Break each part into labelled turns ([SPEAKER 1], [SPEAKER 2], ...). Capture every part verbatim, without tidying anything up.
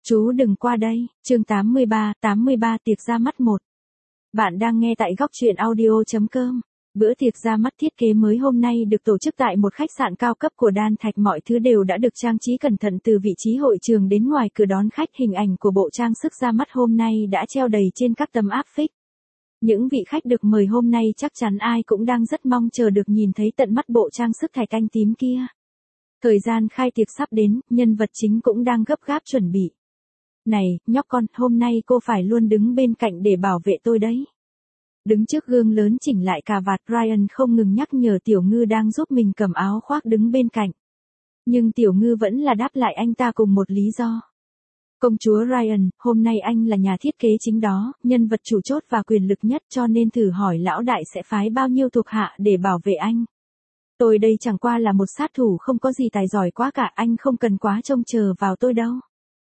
[SPEAKER 1] Chú đừng qua đây, chương tám mươi ba, tám mươi ba tiệc ra mắt một. Bạn đang nghe tại góc truyện audio chấm com. Bữa tiệc ra mắt thiết kế mới hôm nay được tổ chức tại một khách sạn cao cấp của Đan Thạch, mọi thứ đều đã được trang trí cẩn thận từ vị trí hội trường đến ngoài cửa đón khách. Hình ảnh của bộ trang sức ra mắt hôm nay đã treo đầy trên các tấm áp phích. Những vị khách được mời hôm nay chắc chắn ai cũng đang rất mong chờ được nhìn thấy tận mắt bộ trang sức thạch anh tím kia. Thời gian khai tiệc sắp đến, nhân vật chính cũng đang gấp gáp chuẩn bị. Này, nhóc con, hôm nay cô phải luôn đứng bên cạnh để bảo vệ tôi đấy. Đứng trước gương lớn chỉnh lại cà vạt, Ryan không ngừng nhắc nhở Tiểu Ngư đang giúp mình cầm áo khoác đứng bên cạnh. Nhưng Tiểu Ngư vẫn là đáp lại anh ta cùng một lý do. Công chúa Ryan, hôm nay anh là nhà thiết kế chính đó, nhân vật chủ chốt và quyền lực nhất, cho nên thử hỏi lão đại sẽ phái bao nhiêu thuộc hạ để bảo vệ anh. Tôi đây chẳng qua là một sát thủ không có gì tài giỏi quá cả, anh không cần quá trông chờ vào tôi đâu.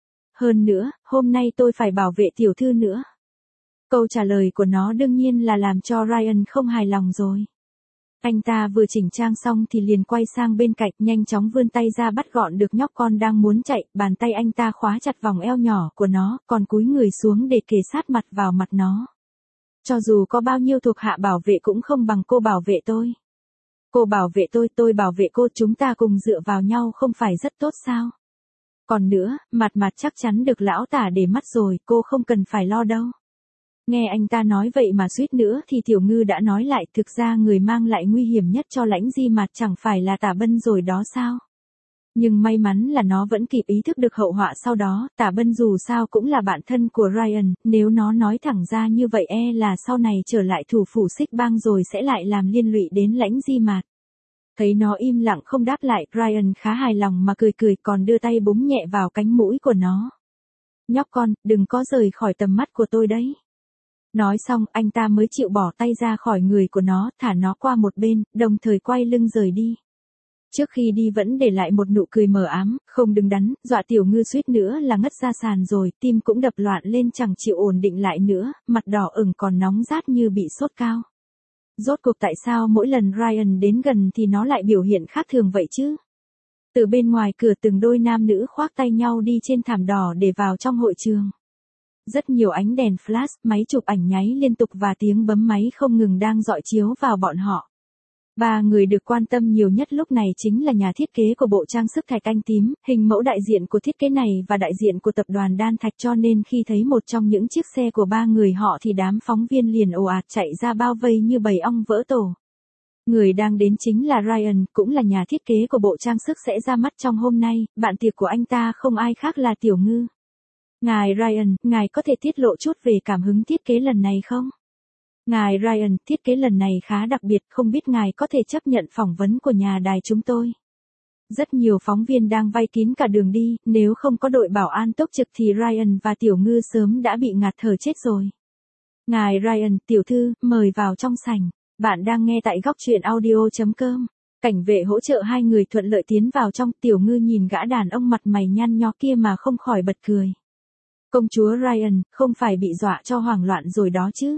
[SPEAKER 1] Hơn nữa, hôm nay tôi phải bảo vệ tiểu thư nữa. Câu trả lời của nó đương nhiên là làm cho Ryan không hài lòng rồi. Anh ta vừa chỉnh trang xong thì liền quay sang bên cạnh, nhanh chóng vươn tay ra bắt gọn được nhóc con đang muốn chạy, bàn tay anh ta khóa chặt vòng eo nhỏ của nó, còn cúi người xuống để kề sát mặt vào mặt nó. Cho dù có bao nhiêu thuộc hạ bảo vệ cũng không bằng cô bảo vệ tôi. Cô bảo vệ tôi, tôi bảo vệ cô, chúng ta cùng dựa vào nhau không phải rất tốt sao? Còn nữa, mặt mặt chắc chắn được lão tả để mắt rồi, cô không cần phải lo đâu. Nghe anh ta nói vậy mà suýt nữa thì Tiểu Ngư đã nói lại, thực ra người mang lại nguy hiểm nhất cho Lãnh Di Mạt chẳng phải là Tả Bân rồi đó sao? Nhưng may mắn là nó vẫn kịp ý thức được hậu họa sau đó, Tả Bân dù sao cũng là bạn thân của Ryan, nếu nó nói thẳng ra như vậy e là sau này trở lại thủ phủ Xích Bang rồi sẽ lại làm liên lụy đến Lãnh Di Mạt. Thấy nó im lặng không đáp lại, Ryan khá hài lòng mà cười cười, còn đưa tay búng nhẹ vào cánh mũi của nó. Nhóc con, đừng có rời khỏi tầm mắt của tôi đấy. Nói xong, anh ta mới chịu bỏ tay ra khỏi người của nó, thả nó qua một bên, đồng thời quay lưng rời đi. Trước khi đi vẫn để lại một nụ cười mờ ám, không đứng đắn, dọa Tiểu Ngư suýt nữa là ngất ra sàn rồi, tim cũng đập loạn lên chẳng chịu ổn định lại nữa, mặt đỏ ửng còn nóng rát như bị sốt cao. Rốt cuộc tại sao mỗi lần Ryan đến gần thì nó lại biểu hiện khác thường vậy chứ? Từ bên ngoài cửa từng đôi nam nữ khoác tay nhau đi trên thảm đỏ để vào trong hội trường. Rất nhiều ánh đèn flash, máy chụp ảnh nháy liên tục và tiếng bấm máy không ngừng đang dọi chiếu vào bọn họ. Ba người được quan tâm nhiều nhất lúc này chính là nhà thiết kế của bộ trang sức thạch anh tím, hình mẫu đại diện của thiết kế này và đại diện của tập đoàn Đan Thạch, cho nên khi thấy một trong những chiếc xe của ba người họ thì đám phóng viên liền ồ ạt chạy ra bao vây như bầy ong vỡ tổ. Người đang đến chính là Ryan, cũng là nhà thiết kế của bộ trang sức sẽ ra mắt trong hôm nay, bạn tiệc của anh ta không ai khác là Tiểu Ngư. Ngài Ryan, ngài có thể tiết lộ chút về cảm hứng thiết kế lần này không? Ngài Ryan, thiết kế lần này khá đặc biệt, không biết ngài có thể chấp nhận phỏng vấn của nhà đài chúng tôi. Rất nhiều phóng viên đang vây kín cả đường đi, nếu không có đội bảo an túc trực thì Ryan và Tiểu Ngư sớm đã bị ngạt thở chết rồi. Ngài Ryan, tiểu thư, mời vào trong sảnh. Bạn đang nghe tại góc truyện audio chấm com. Cảnh vệ hỗ trợ hai người thuận lợi tiến vào trong, Tiểu Ngư nhìn gã đàn ông mặt mày nhăn nhó kia mà không khỏi bật cười. Công chúa Ryan, không phải bị dọa cho hoảng loạn rồi đó chứ?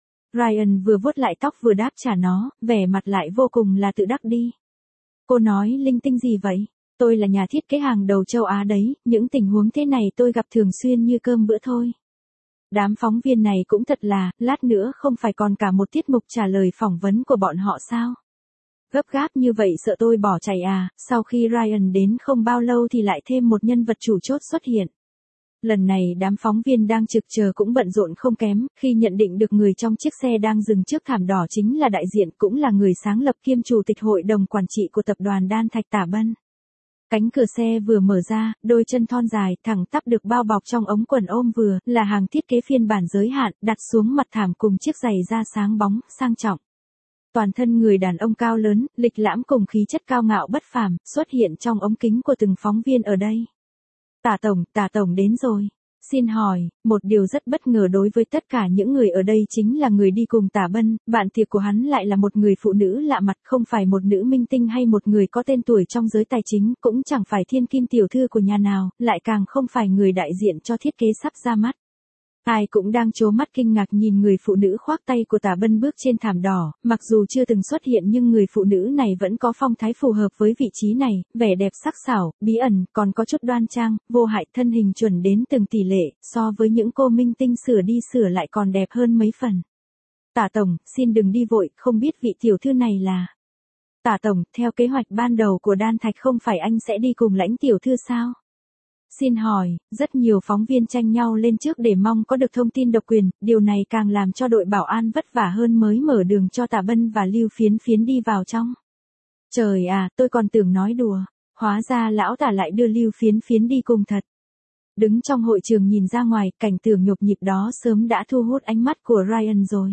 [SPEAKER 1] Ryan vừa vuốt lại tóc vừa đáp trả nó, vẻ mặt lại vô cùng là tự đắc đi. Cô nói linh tinh gì vậy? Tôi là nhà thiết kế hàng đầu châu Á đấy, những tình huống thế này tôi gặp thường xuyên như cơm bữa thôi. Đám phóng viên này cũng thật là, lát nữa không phải còn cả một tiết mục trả lời phỏng vấn của bọn họ sao? Gấp gáp như vậy sợ tôi bỏ chạy à? Sau khi Ryan đến không bao lâu thì lại thêm một nhân vật chủ chốt xuất hiện. Lần này đám phóng viên đang trực chờ cũng bận rộn không kém, khi nhận định được người trong chiếc xe đang dừng trước thảm đỏ chính là đại diện cũng là người sáng lập kiêm chủ tịch hội đồng quản trị của tập đoàn Đan Thạch Tả Bân. Cánh cửa xe vừa mở ra, đôi chân thon dài, thẳng tắp được bao bọc trong ống quần ôm vừa, là hàng thiết kế phiên bản giới hạn, đặt xuống mặt thảm cùng chiếc giày da sáng bóng, sang trọng. Toàn thân người đàn ông cao lớn, lịch lãm cùng khí chất cao ngạo bất phàm, xuất hiện trong ống kính của từng phóng viên ở đây. Tả Tổng, Tả Tổng đến rồi. Xin hỏi, một điều rất bất ngờ đối với tất cả những người ở đây chính là người đi cùng Tả Bân, bạn tiệc của hắn lại là một người phụ nữ lạ mặt, không phải một nữ minh tinh hay một người có tên tuổi trong giới tài chính, cũng chẳng phải thiên kim tiểu thư của nhà nào, lại càng không phải người đại diện cho thiết kế sắp ra mắt. Ai cũng đang trố mắt kinh ngạc nhìn người phụ nữ khoác tay của Tả Bân bước trên thảm đỏ, mặc dù chưa từng xuất hiện nhưng người phụ nữ này vẫn có phong thái phù hợp với vị trí này, vẻ đẹp sắc sảo, bí ẩn, còn có chút đoan trang, vô hại, thân hình chuẩn đến từng tỷ lệ, so với những cô minh tinh sửa đi sửa lại còn đẹp hơn mấy phần. Tả Tổng, xin đừng đi vội, không biết vị tiểu thư này là... Tả Tổng, theo kế hoạch ban đầu của Đan Thạch không phải anh sẽ đi cùng Lãnh tiểu thư sao? Xin hỏi, rất nhiều phóng viên tranh nhau lên trước để mong có được thông tin độc quyền, điều này càng làm cho đội bảo an vất vả hơn mới mở đường cho Tả Bân và Lưu Phiến Phiến đi vào trong. Trời à, tôi còn tưởng nói đùa, hóa ra lão Tả lại đưa Lưu Phiến Phiến đi cùng thật. Đứng trong hội trường nhìn ra ngoài, cảnh tượng nhộn nhịp đó sớm đã thu hút ánh mắt của Ryan rồi.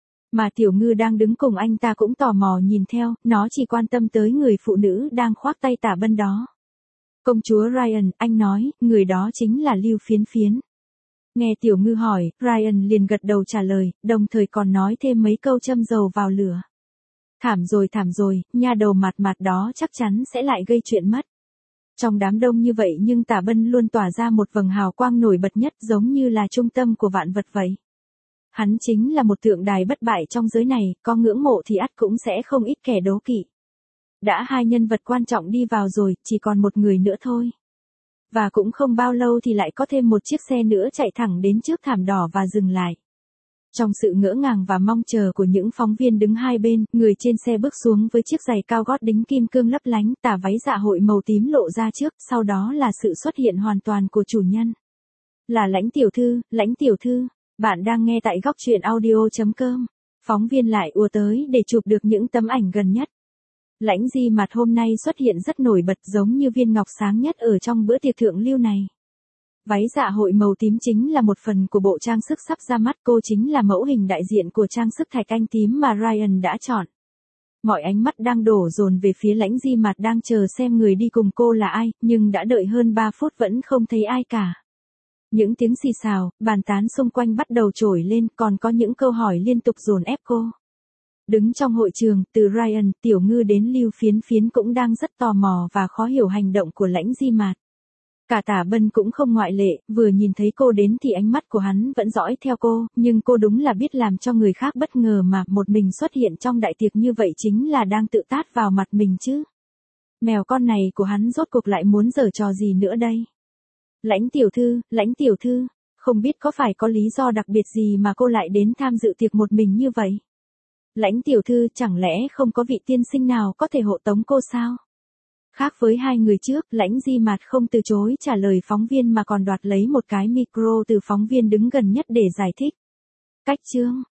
[SPEAKER 1] Mà Tiểu Ngư đang đứng cùng anh ta cũng tò mò nhìn theo, nó chỉ quan tâm tới người phụ nữ đang khoác tay Tả Bân đó. Công chúa Ryan, anh nói, người đó chính là Lưu Phiến Phiến. Nghe Tiểu Ngư hỏi, Ryan liền gật đầu trả lời, đồng thời còn nói thêm mấy câu châm dầu vào lửa. Thảm rồi thảm rồi, nha đầu mặt mặt đó chắc chắn sẽ lại gây chuyện mất. Trong đám đông như vậy nhưng Tả Bân luôn tỏa ra một vầng hào quang nổi bật nhất giống như là trung tâm của vạn vật vậy. Hắn chính là một tượng đài bất bại trong giới này, có ngưỡng mộ thì ắt cũng sẽ không ít kẻ đố kỵ. Đã hai nhân vật quan trọng đi vào rồi, chỉ còn một người nữa thôi. Và cũng không bao lâu thì lại có thêm một chiếc xe nữa chạy thẳng đến trước thảm đỏ và dừng lại. Trong sự ngỡ ngàng và mong chờ của những phóng viên đứng hai bên, người trên xe bước xuống với chiếc giày cao gót đính kim cương lấp lánh, tà váy dạ hội màu tím lộ ra trước, sau đó là sự xuất hiện hoàn toàn của chủ nhân. Là Lãnh tiểu thư, Lãnh tiểu thư, bạn đang nghe tại góc truyện audio chấm com. Phóng viên lại ùa tới để chụp được những tấm ảnh gần nhất. Lãnh Di Mạt hôm nay xuất hiện rất nổi bật giống như viên ngọc sáng nhất ở trong bữa tiệc thượng lưu này. Váy dạ hội màu tím chính là một phần của bộ trang sức sắp ra mắt, cô chính là mẫu hình đại diện của trang sức thạch anh tím mà Ryan đã chọn. Mọi ánh mắt đang đổ dồn về phía Lãnh Di Mạt đang chờ xem người đi cùng cô là ai, nhưng đã đợi hơn ba phút vẫn không thấy ai cả. Những tiếng xì xào, bàn tán xung quanh bắt đầu trồi lên, còn có những câu hỏi liên tục dồn ép cô. Đứng trong hội trường, từ Ryan, Tiểu Ngư đến Lưu Phiến Phiến cũng đang rất tò mò và khó hiểu hành động của Lãnh Di Mạt. Cả Tả Bân cũng không ngoại lệ, vừa nhìn thấy cô đến thì ánh mắt của hắn vẫn dõi theo cô, nhưng cô đúng là biết làm cho người khác bất ngờ mà một mình xuất hiện trong đại tiệc như vậy chính là đang tự tát vào mặt mình chứ. Mèo con này của hắn rốt cuộc lại muốn giở trò gì nữa đây? Lãnh tiểu thư, Lãnh tiểu thư, không biết có phải có lý do đặc biệt gì mà cô lại đến tham dự tiệc một mình như vậy? Lãnh tiểu thư, chẳng lẽ không có vị tiên sinh nào có thể hộ tống cô sao? Khác với hai người trước, Lãnh Di Mạt không từ chối trả lời phóng viên mà còn đoạt lấy một cái micro từ phóng viên đứng gần nhất để giải thích. Cách chương